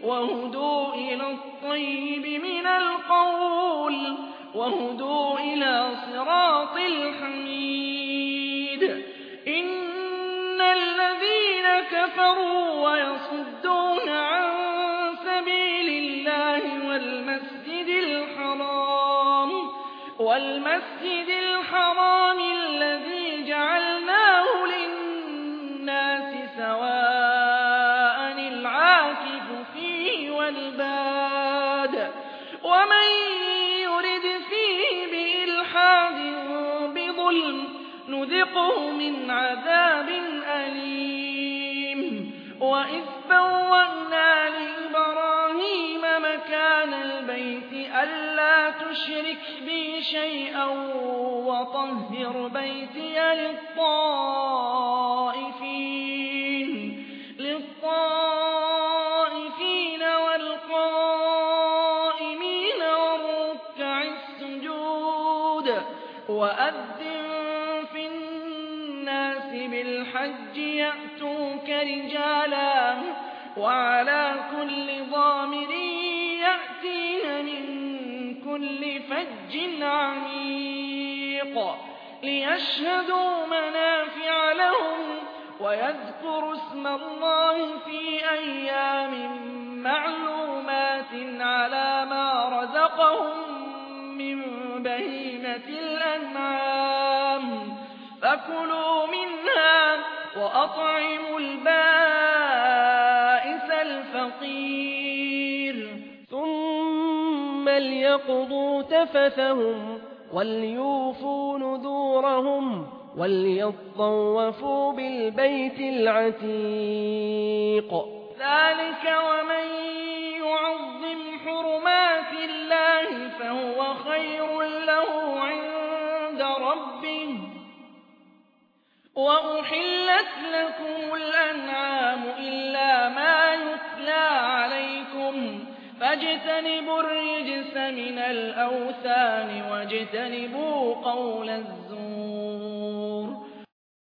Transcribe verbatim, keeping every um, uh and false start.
وهدوا إلى الطيب من القول وهدوا إلى صراط الحميد إن الذين كفروا ويصدون عن سبيل الله والمسجد الحرام والمسجد الحرام الذي جعلناه للناس سواء العاكف فيه والباد ومن يرد فيه بإلحاد بظلم نذقه من عذاب أليم وإذ بوأنا لإبراهيم مكان البيت ألا تشرك بي شيئا وطهر بيتي للطائفين للطائفين والقائمين والركع السجود وأذن في الناس بالحج يأتوك رجالا وعلى كل ضامر يأتين من كل فج عميق ليشهدوا منافع لهم ويذكروا اسم الله في أيام معلومات على ما رزقهم من بهيمة الأنعام فكلوا منها وأطعموا البائس الفقير ثم ليقضوا تفثهم وليوفوا نذورهم وليطوفوا بالبيت العتيق ذلك ومن يعظم حرمات الله فهو خير له عند ربه وأحلت لكم الأنعام إلا ما يتلى عليكم فاجتنبوا الرجس من الأوثان واجتنبوا قول الزور